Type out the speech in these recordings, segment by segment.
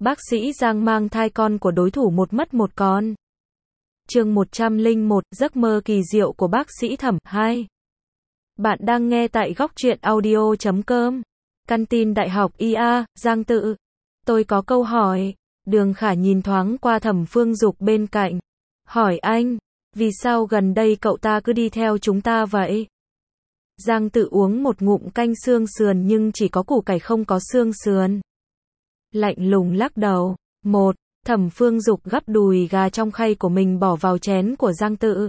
Bác sĩ Giang mang thai con của đối thủ một mất một con. Chương 101, giấc mơ kỳ diệu của bác sĩ Thẩm 2. Bạn đang nghe tại góc truyện audio.com. Căn tin Đại học IA, Giang Tự. Tôi có câu hỏi. Đường Khả nhìn thoáng qua Thẩm Phương Dục bên cạnh. Hỏi anh, vì sao gần đây cậu ta cứ đi theo chúng ta vậy? Giang Tự uống một ngụm canh xương sườn nhưng chỉ có củ cải không có xương sườn. Lạnh lùng lắc đầu. Một, Thẩm Phương Dục gắp đùi gà trong khay của mình bỏ vào chén của Giang Tự.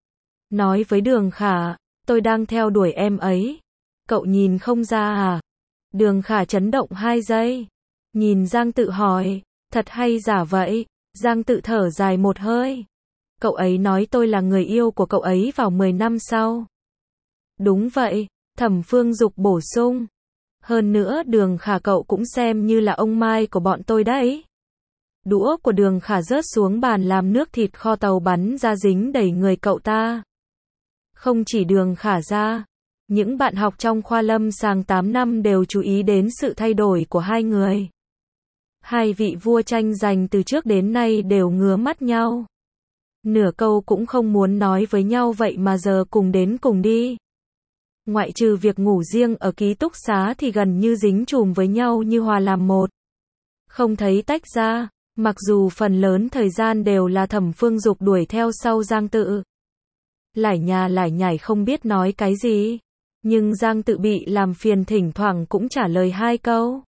Nói với Đường Khả, tôi đang theo đuổi em ấy. Cậu nhìn không ra à? Đường Khả chấn động 2 giây. Nhìn Giang Tự hỏi, thật hay giả vậy? Giang Tự thở dài một hơi. Cậu ấy nói tôi là người yêu của cậu ấy vào 10 năm sau. Đúng vậy, Thẩm Phương Dục bổ sung. Hơn nữa Đường Khả cậu cũng xem như là ông Mai của bọn tôi đấy. Đũa của Đường Khả rớt xuống bàn làm nước thịt kho tàu bắn ra dính đầy người cậu ta. Không chỉ Đường Khả ra, những bạn học trong khoa lâm sàng 8 năm đều chú ý đến sự thay đổi của hai người. Hai vị vua tranh giành từ trước đến nay đều ngứa mắt nhau. Nửa câu cũng không muốn nói với nhau vậy mà giờ cùng đến cùng đi. Ngoại trừ việc ngủ riêng ở ký túc xá thì gần như dính chùm với nhau như hòa làm một. Không thấy tách ra, mặc dù phần lớn thời gian đều là Thẩm Phương Dục đuổi theo sau Giang Tự. Lải nhà lải nhải không biết nói cái gì, nhưng Giang Tự bị làm phiền thỉnh thoảng cũng trả lời 2 câu.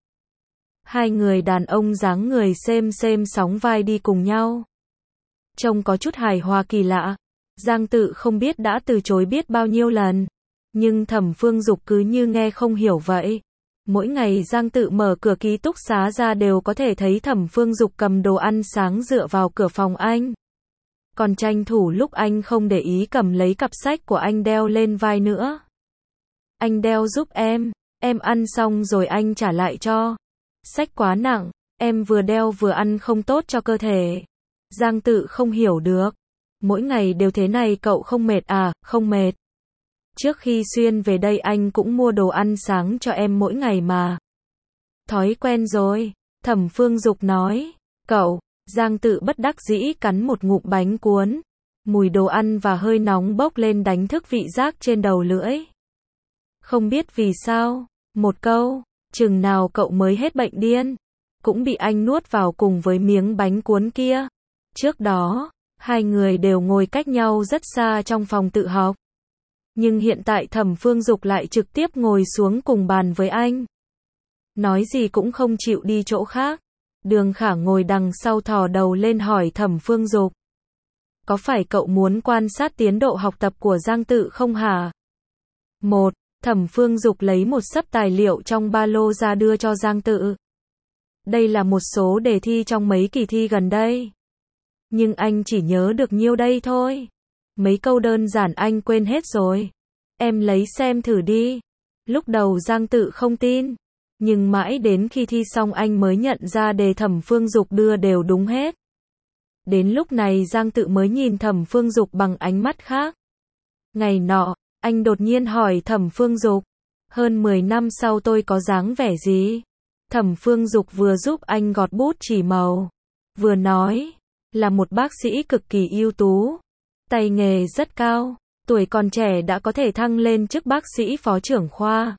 Hai người đàn ông dáng người xem sóng vai đi cùng nhau. Trông có chút hài hòa kỳ lạ. Giang Tự không biết đã từ chối biết bao nhiêu lần. Nhưng Thẩm Phương Dục cứ như nghe không hiểu vậy. Mỗi ngày Giang Tự mở cửa ký túc xá ra đều có thể thấy Thẩm Phương Dục cầm đồ ăn sáng dựa vào cửa phòng anh. Còn tranh thủ lúc anh không để ý cầm lấy cặp sách của anh đeo lên vai nữa. Anh đeo giúp em ăn xong rồi anh trả lại cho. Sách quá nặng, em vừa đeo vừa ăn không tốt cho cơ thể. Giang Tự không hiểu được. Mỗi ngày đều thế này cậu không mệt à? Không mệt. Trước khi xuyên về đây anh cũng mua đồ ăn sáng cho em mỗi ngày mà. Thói quen rồi, Thẩm Phương Dục nói. Cậu, Giang Tự bất đắc dĩ cắn một ngụm bánh cuốn. Mùi đồ ăn và hơi nóng bốc lên đánh thức vị giác trên đầu lưỡi. Không biết vì sao, một câu, chừng nào cậu mới hết bệnh điên, cũng bị anh nuốt vào cùng với miếng bánh cuốn kia. Trước đó, hai người đều ngồi cách nhau rất xa trong phòng tự học. Nhưng hiện tại Thẩm Phương Dục lại trực tiếp ngồi xuống cùng bàn với anh. Nói gì cũng không chịu đi chỗ khác. Đường Khả ngồi đằng sau thò đầu lên hỏi Thẩm Phương Dục. Có phải cậu muốn quan sát tiến độ học tập của Giang Tự không hả? Một, Thẩm Phương Dục lấy một xấp tài liệu trong ba lô ra đưa cho Giang Tự. Đây là một số đề thi trong mấy kỳ thi gần đây. Nhưng anh chỉ nhớ được nhiêu đây thôi. Mấy câu đơn giản anh quên hết rồi. Em lấy xem thử đi. Lúc đầu Giang Tự không tin. Nhưng mãi đến khi thi xong anh mới nhận ra đề Thẩm Phương Dục đưa đều đúng hết. Đến lúc này Giang Tự mới nhìn Thẩm Phương Dục bằng ánh mắt khác. Ngày nọ, anh đột nhiên hỏi Thẩm Phương Dục. Hơn 10 năm sau tôi có dáng vẻ gì? Thẩm Phương Dục vừa giúp anh gọt bút chỉ màu. Vừa nói, là một bác sĩ cực kỳ ưu tú. Tay nghề rất cao, tuổi còn trẻ đã có thể thăng lên chức bác sĩ phó trưởng khoa.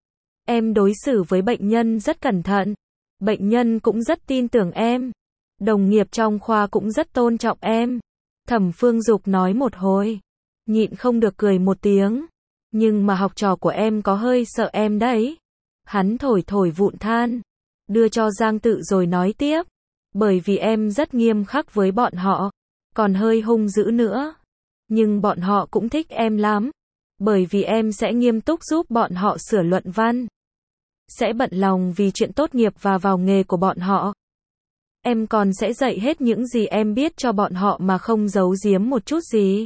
Em đối xử với bệnh nhân rất cẩn thận, bệnh nhân cũng rất tin tưởng em. Đồng nghiệp trong khoa cũng rất tôn trọng em. Thẩm Phương Dục nói một hồi, nhịn không được cười một tiếng. Nhưng mà học trò của em có hơi sợ em đấy. Hắn thổi vụn than, đưa cho Giang Tự rồi nói tiếp. Bởi vì em rất nghiêm khắc với bọn họ, còn hơi hung dữ nữa. Nhưng bọn họ cũng thích em lắm. Bởi vì em sẽ nghiêm túc giúp bọn họ sửa luận văn. Sẽ bận lòng vì chuyện tốt nghiệp và vào nghề của bọn họ. Em còn sẽ dạy hết những gì em biết cho bọn họ mà không giấu giếm một chút gì.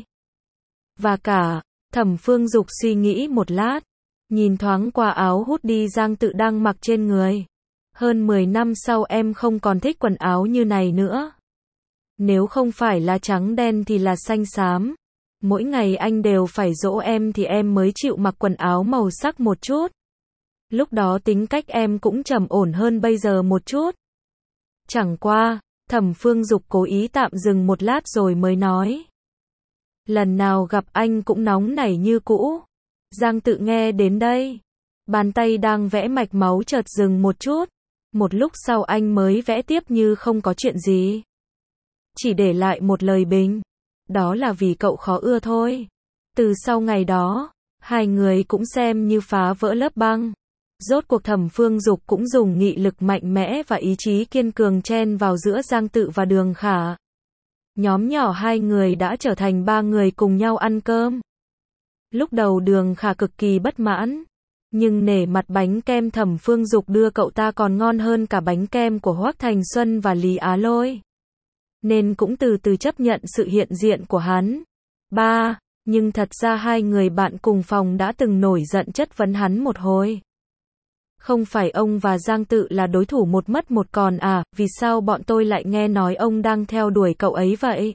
Và cả, Thẩm Phương Dục suy nghĩ một lát. Nhìn thoáng qua áo hoodie Giang Tự đang mặc trên người. Hơn 10 năm sau em không còn thích quần áo như này nữa. Nếu không phải là trắng đen thì là xanh xám. Mỗi ngày anh đều phải dỗ em thì em mới chịu mặc quần áo màu sắc một chút. Lúc đó tính cách em cũng trầm ổn hơn bây giờ một chút. Chẳng qua, Thẩm Phương Dục cố ý tạm dừng một lát rồi mới nói. Lần nào gặp anh cũng nóng nảy như cũ. Giang Tự nghe đến đây, bàn tay đang vẽ mạch máu chợt dừng một chút. Một lúc sau anh mới vẽ tiếp như không có chuyện gì. Chỉ để lại một lời bình. Đó là vì cậu khó ưa thôi. Từ sau ngày đó, hai người cũng xem như phá vỡ lớp băng. Rốt cuộc Thẩm Phương Dục cũng dùng nghị lực mạnh mẽ và ý chí kiên cường chen vào giữa Giang Tự và Đường Khả. Nhóm nhỏ hai người đã trở thành ba người cùng nhau ăn cơm. Lúc đầu Đường Khả cực kỳ bất mãn. Nhưng nể mặt bánh kem Thẩm Phương Dục đưa cậu ta còn ngon hơn cả bánh kem của Hoắc Thành Xuân và Lý Á Lôi. Nên cũng từ từ chấp nhận sự hiện diện của hắn. Nhưng thật ra hai người bạn cùng phòng đã từng nổi giận chất vấn hắn một hồi. Không phải ông và Giang Tự là đối thủ một mất một còn à, vì sao bọn tôi lại nghe nói ông đang theo đuổi cậu ấy vậy?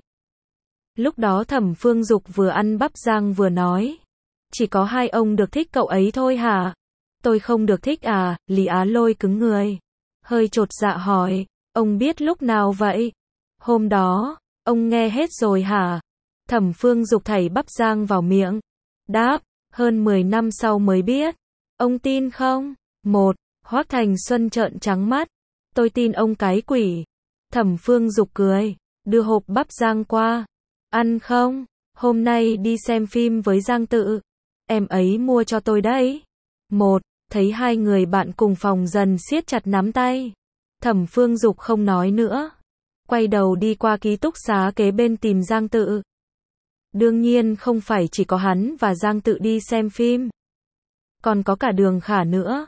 Lúc đó Thẩm Phương Dục vừa ăn bắp rang vừa nói. Chỉ có hai ông được thích cậu ấy thôi hả? Tôi không được thích à? Lý Á Lôi cứng người. Hơi chột dạ hỏi, ông biết lúc nào vậy? Hôm đó, ông nghe hết rồi hả? Thẩm Phương Dục thảy bắp rang vào miệng. Đáp, hơn 10 năm sau mới biết. Ông tin không? Hoắc Thành Xuân trợn trắng mắt. Tôi tin ông cái quỷ. Thẩm Phương Dục cười, đưa hộp bắp rang qua. Ăn không? Hôm nay đi xem phim với Giang Tự. Em ấy mua cho tôi đấy. Thấy hai người bạn cùng phòng dần siết chặt nắm tay. Thẩm Phương Dục không nói nữa. Quay đầu đi qua ký túc xá kế bên tìm Giang Tự. Đương nhiên không phải chỉ có hắn và Giang Tự đi xem phim. Còn có cả Đường Khả nữa.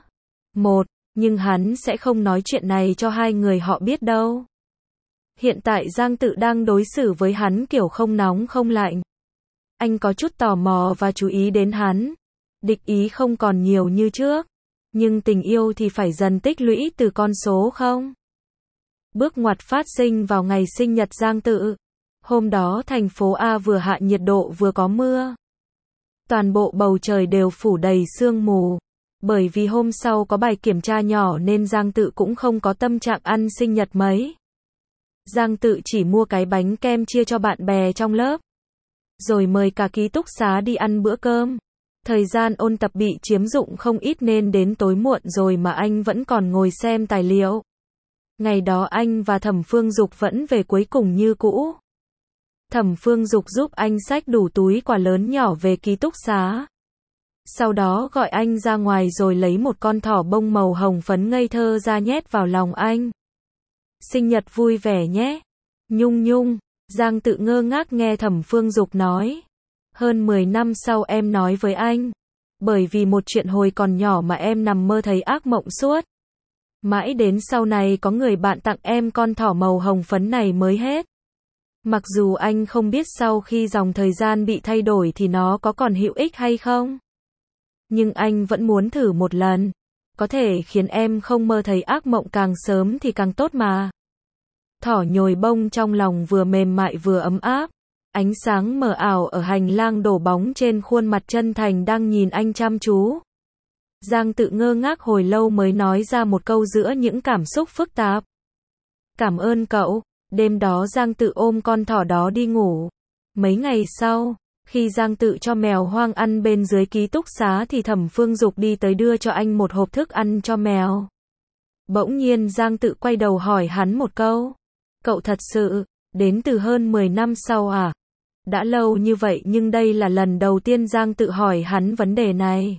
Nhưng hắn sẽ không nói chuyện này cho hai người họ biết đâu. Hiện tại Giang Tự đang đối xử với hắn kiểu không nóng không lạnh. Anh có chút tò mò và chú ý đến hắn. Địch ý không còn nhiều như trước. Nhưng tình yêu thì phải dần tích lũy từ con số không. Bước ngoặt phát sinh vào ngày sinh nhật Giang Tự. Hôm đó thành phố A vừa hạ nhiệt độ vừa có mưa. Toàn bộ bầu trời đều phủ đầy sương mù. Bởi vì hôm sau có bài kiểm tra nhỏ nên Giang Tự cũng không có tâm trạng ăn sinh nhật mấy. Giang Tự chỉ mua cái bánh kem chia cho bạn bè trong lớp. Rồi mời cả ký túc xá đi ăn bữa cơm. Thời gian ôn tập bị chiếm dụng không ít nên đến tối muộn rồi mà anh vẫn còn ngồi xem tài liệu. Ngày đó anh và Thẩm Phương Dục vẫn về cuối cùng như cũ. Thẩm Phương Dục giúp anh xách đủ túi quà lớn nhỏ về ký túc xá. Sau đó gọi anh ra ngoài rồi lấy một con thỏ bông màu hồng phấn ngây thơ ra nhét vào lòng anh. Sinh nhật vui vẻ nhé. Nhung nhung. Giang Tự ngơ ngác nghe Thẩm Phương Dục nói. Hơn 10 năm sau em nói với anh. Bởi vì một chuyện hồi còn nhỏ mà em nằm mơ thấy ác mộng suốt. Mãi đến sau này có người bạn tặng em con thỏ màu hồng phấn này mới hết. Mặc dù anh không biết sau khi dòng thời gian bị thay đổi thì nó có còn hữu ích hay không. Nhưng anh vẫn muốn thử một lần. Có thể khiến em không mơ thấy ác mộng càng sớm thì càng tốt mà. Thỏ nhồi bông trong lòng vừa mềm mại vừa ấm áp. Ánh sáng mờ ảo ở hành lang đổ bóng trên khuôn mặt chân thành đang nhìn anh chăm chú. Giang Tự ngơ ngác hồi lâu mới nói ra một câu giữa những cảm xúc phức tạp. Cảm ơn cậu. Đêm đó Giang Tự ôm con thỏ đó đi ngủ. Mấy ngày sau, khi Giang Tự cho mèo hoang ăn bên dưới ký túc xá thì Thẩm Phương Dục đi tới đưa cho anh một hộp thức ăn cho mèo. Bỗng nhiên Giang Tự quay đầu hỏi hắn một câu. Cậu thật sự, đến từ hơn 10 năm sau à? Đã lâu như vậy nhưng đây là lần đầu tiên Giang Tự hỏi hắn vấn đề này.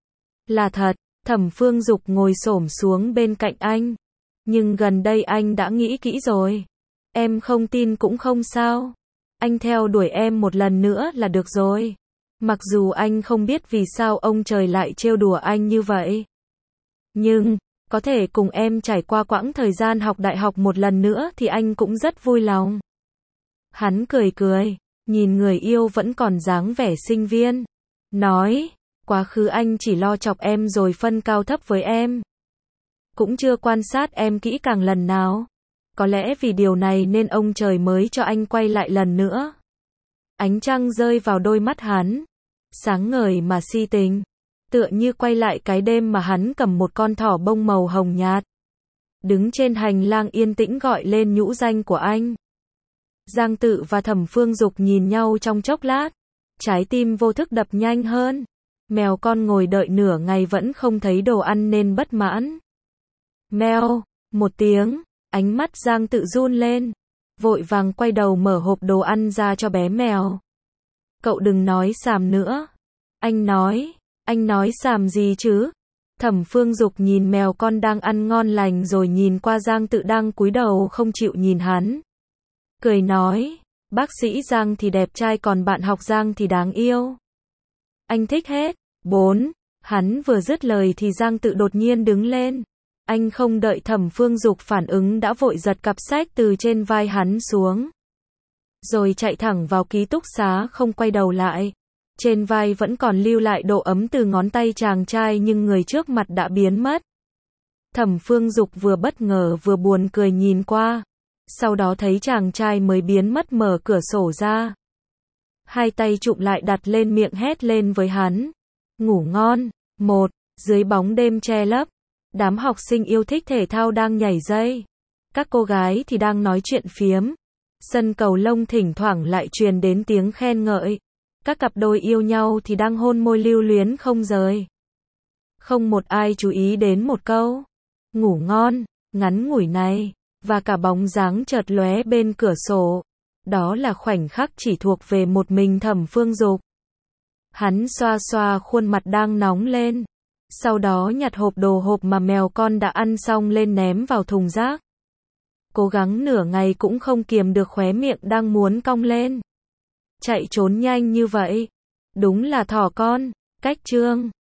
Là thật, Thẩm Phương Dục ngồi xổm xuống bên cạnh anh. Nhưng gần đây anh đã nghĩ kỹ rồi. Em không tin cũng không sao. Anh theo đuổi em một lần nữa là được rồi. Mặc dù anh không biết vì sao ông trời lại trêu đùa anh như vậy. Nhưng, có thể cùng em trải qua quãng thời gian học đại học một lần nữa thì anh cũng rất vui lòng. Hắn cười cười, nhìn người yêu vẫn còn dáng vẻ sinh viên. Nói, quá khứ anh chỉ lo chọc em rồi phân cao thấp với em. Cũng chưa quan sát em kỹ càng lần nào. Có lẽ vì điều này nên ông trời mới cho anh quay lại lần nữa. Ánh trăng rơi vào đôi mắt hắn. Sáng ngời mà si tình. Tựa như quay lại cái đêm mà hắn cầm một con thỏ bông màu hồng nhạt. đứng trên hành lang yên tĩnh gọi lên nhũ danh của anh. Giang Tự và Thẩm Phương Dục nhìn nhau trong chốc lát, trái tim vô thức đập nhanh hơn. Mèo con ngồi đợi nửa ngày vẫn không thấy đồ ăn nên bất mãn. Meo, một tiếng, ánh mắt Giang Tự run lên, vội vàng quay đầu mở hộp đồ ăn ra cho bé mèo. Cậu đừng nói xàm nữa. Anh nói xàm gì chứ? Thẩm Phương Dục nhìn mèo con đang ăn ngon lành rồi nhìn qua Giang Tự đang cúi đầu không chịu nhìn hắn. Cười nói, bác sĩ Giang thì đẹp trai còn bạn học Giang thì đáng yêu. Anh thích hết. 4. Hắn vừa dứt lời thì Giang Tự đột nhiên đứng lên. Anh không đợi Thẩm Phương Dục phản ứng đã vội giật cặp sách từ trên vai hắn xuống. Rồi chạy thẳng vào ký túc xá không quay đầu lại. Trên vai vẫn còn lưu lại độ ấm từ ngón tay chàng trai nhưng người trước mặt đã biến mất. Thẩm Phương Dục vừa bất ngờ vừa buồn cười nhìn qua. Sau đó thấy chàng trai mới biến mất mở cửa sổ ra. Hai tay chụm lại đặt lên miệng hét lên với hắn. Ngủ ngon. 1. Dưới bóng đêm che lấp, đám học sinh yêu thích thể thao đang nhảy dây. Các cô gái thì đang nói chuyện phiếm. Sân cầu lông thỉnh thoảng lại truyền đến tiếng khen ngợi. Các cặp đôi yêu nhau thì đang hôn môi lưu luyến không rời. Không một ai chú ý đến một câu ngủ ngon, ngắn ngủi này, và cả bóng dáng chợt lóe bên cửa sổ. Đó là khoảnh khắc chỉ thuộc về một mình Thẩm Phương Dục. Hắn xoa xoa khuôn mặt đang nóng lên. Sau đó nhặt hộp đồ hộp mà mèo con đã ăn xong lên ném vào thùng rác. Cố gắng nửa ngày cũng không kiềm được khóe miệng đang muốn cong lên. Chạy trốn nhanh như vậy. Đúng là thỏ con. Cách chương